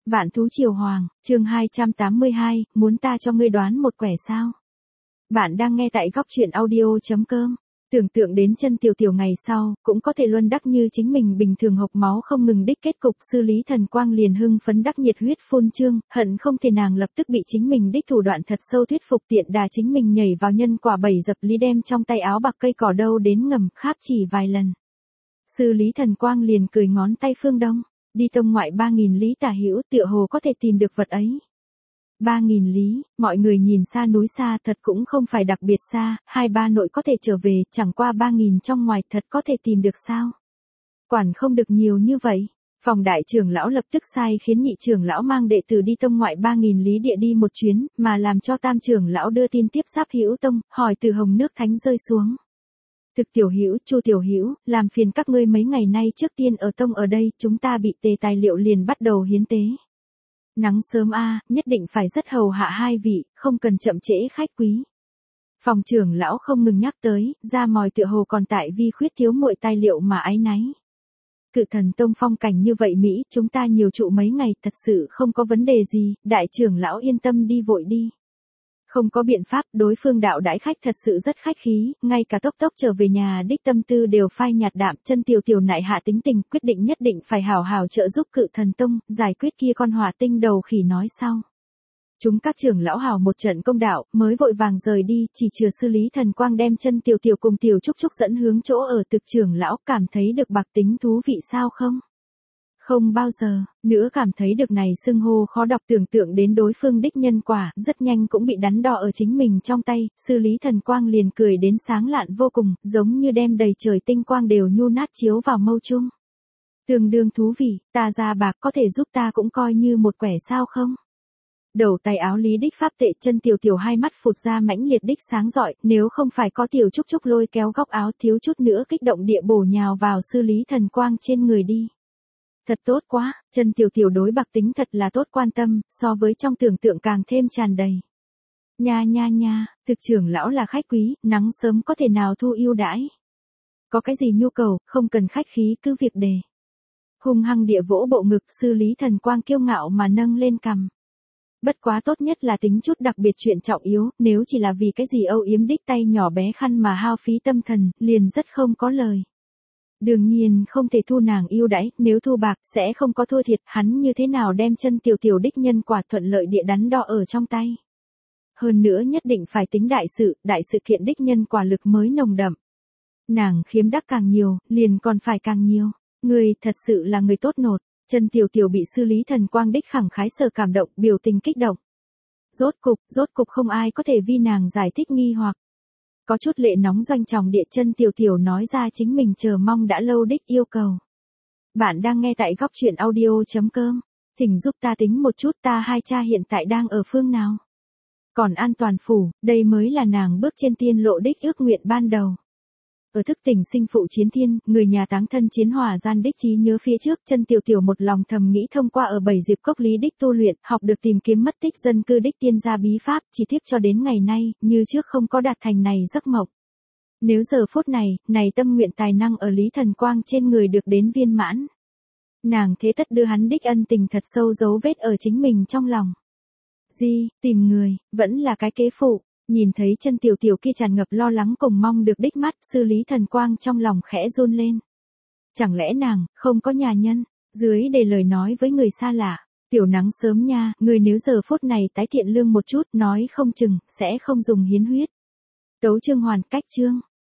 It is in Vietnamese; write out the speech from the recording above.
Vạn thú triều hoàng, chương 282, muốn ta cho ngươi đoán một quẻ sao? Bạn đang nghe tại góc truyện audio.com. Tưởng tượng đến chân tiểu tiểu ngày sau, cũng có thể luân đắc như chính mình bình thường hộc máu không ngừng đích kết cục. Sư Lý Thần Quang liền hưng phấn đắc nhiệt huyết phun trương, hận không thể nàng lập tức bị chính mình đích thủ đoạn thật sâu thuyết phục, tiện đà chính mình nhảy vào nhân quả bầy dập lý đem trong tay áo bạc cây cỏ đâu đến ngầm kháp chỉ vài lần. Sư Lý Thần Quang liền cười ngón tay phương đông, đi tông ngoại 3.000 lý tả hữu, tựa hồ có thể tìm được vật ấy. 3.000 lý, mọi người nhìn xa núi xa thật cũng không phải đặc biệt xa, 2-3 nội có thể trở về, chẳng qua 3.000 trong ngoài thật có thể tìm được sao? Quản không được nhiều như vậy. Phòng đại trưởng lão lập tức sai khiến nhị trưởng lão mang đệ tử đi tông ngoại 3.000 lý địa đi một chuyến, mà làm cho tam trưởng lão đưa tin tiếp giáp hữu tông, hỏi từ hồng nước thánh rơi xuống. Thực tiểu hữu, Chu tiểu hữu, làm phiền các ngươi mấy ngày nay trước tiên ở tông ở đây, chúng ta bị tề tài liệu liền bắt đầu hiến tế. Nắng sớm nhất định phải rất hầu hạ hai vị, không cần chậm trễ khách quý. Phòng trưởng lão không ngừng nhắc tới, ra mòi tựa hồ còn tại vi khuyết thiếu muội tài liệu mà áy náy. Cự Thần Tông phong cảnh như vậy Mỹ, chúng ta nhiều trụ mấy ngày thật sự không có vấn đề gì, đại trưởng lão yên tâm đi vội đi. Không có biện pháp, đối phương đạo đãi khách thật sự rất khách khí, ngay cả tốc tốc trở về nhà đích tâm tư đều phai nhạt đạm. Chân tiểu tiểu nại hạ tính tình, quyết định nhất định phải hảo hảo trợ giúp Cự Thần Tông, giải quyết kia con hỏa tinh đầu khỉ nói sau. Chúng các trưởng lão hào một trận công đạo, mới vội vàng rời đi, chỉ chừa Sư Lý Thần Quang đem chân tiểu tiểu cùng tiểu trúc trúc dẫn hướng chỗ ở Thực trưởng lão. Cảm thấy được bạc tính thú vị sao không? Không bao giờ, nữa cảm thấy được này xưng hô khó đọc, tưởng tượng đến đối phương đích nhân quả, rất nhanh cũng bị đắn đo ở chính mình trong tay. Sư Lý Thần Quang liền cười đến sáng lạn vô cùng, giống như đem đầy trời tinh quang đều nhu nát chiếu vào mâu chung. Tương đương thú vị, ta ra bạc có thể giúp ta cũng coi như một quẻ sao không? Đầu tay áo Lý đích pháp tệ, chân tiểu tiểu hai mắt phụt ra mãnh liệt đích sáng rọi, nếu không phải có tiểu trúc trúc lôi kéo góc áo thiếu chút nữa kích động địa bổ nhào vào Sư Lý Thần Quang trên người đi. Thật tốt quá, chân tiểu tiểu đối bạc tính thật là tốt quan tâm, so với trong tưởng tượng càng thêm tràn đầy. Nha, Thực trưởng lão là khách quý, nắng sớm có thể nào thu ưu đãi. Có cái gì nhu cầu, không cần khách khí cứ việc đề. Hung hăng địa vỗ bộ ngực, Sư Lý Thần Quang kiêu ngạo mà nâng lên cằm. Bất quá tốt nhất là tính chút đặc biệt chuyện trọng yếu, nếu chỉ là vì cái gì âu yếm đích tay nhỏ bé khăn mà hao phí tâm thần, liền rất không có lời. Đương nhiên không thể thu nàng ưu đãi, nếu thu bạc sẽ không có thua thiệt, hắn như thế nào đem chân tiểu tiểu đích nhân quả thuận lợi địa đắn đo ở trong tay. Hơn nữa nhất định phải tính đại sự kiện đích nhân quả lực mới nồng đậm. Nàng khiếm đắc càng nhiều, liền còn phải càng nhiều. Người thật sự là người tốt nột. Chân tiểu tiểu bị Sư Lý Thần Quang đích khẳng khái sở cảm động, biểu tình kích động. Rốt cục không ai có thể vi nàng giải thích nghi hoặc. Có chút lệ nóng doanh tròng địa, chân tiểu tiểu nói ra chính mình chờ mong đã lâu đích yêu cầu. Bạn đang nghe tại góc truyện audio.com. Thỉnh giúp ta tính một chút, ta hai cha hiện tại đang ở phương nào? Còn an toàn phủ, đây mới là nàng bước trên tiên lộ đích ước nguyện ban đầu. Ở thức tỉnh sinh phụ chiến thiên, người nhà táng thân chiến hỏa gian đích trí nhớ phía trước, chân tiểu tiểu một lòng thầm nghĩ thông qua ở 7 diệp cốc lý đích tu luyện, học được tìm kiếm mất tích dân cư đích tiên gia bí pháp, chỉ tiếc cho đến ngày nay, như trước không có đạt thành này giấc mộng. Nếu giờ phút này tâm nguyện tài năng ở Lý Thần Quang trên người được đến viên mãn. Nàng thế tất đưa hắn đích ân tình thật sâu dấu vết ở chính mình trong lòng. Tìm người, vẫn là cái kế phụ. Nhìn thấy chân tiểu tiểu kia tràn ngập lo lắng cùng mong được đích mắt, Sư Lý Thần Quang trong lòng khẽ run lên. Chẳng lẽ nàng, không có nhà nhân, dưới để lời nói với người xa lạ. Tiểu nắng sớm nha, người nếu giờ phút này tái thiện lương một chút, nói không chừng, sẽ không dùng hiến huyết. Tấu chương hoàn, cách chương.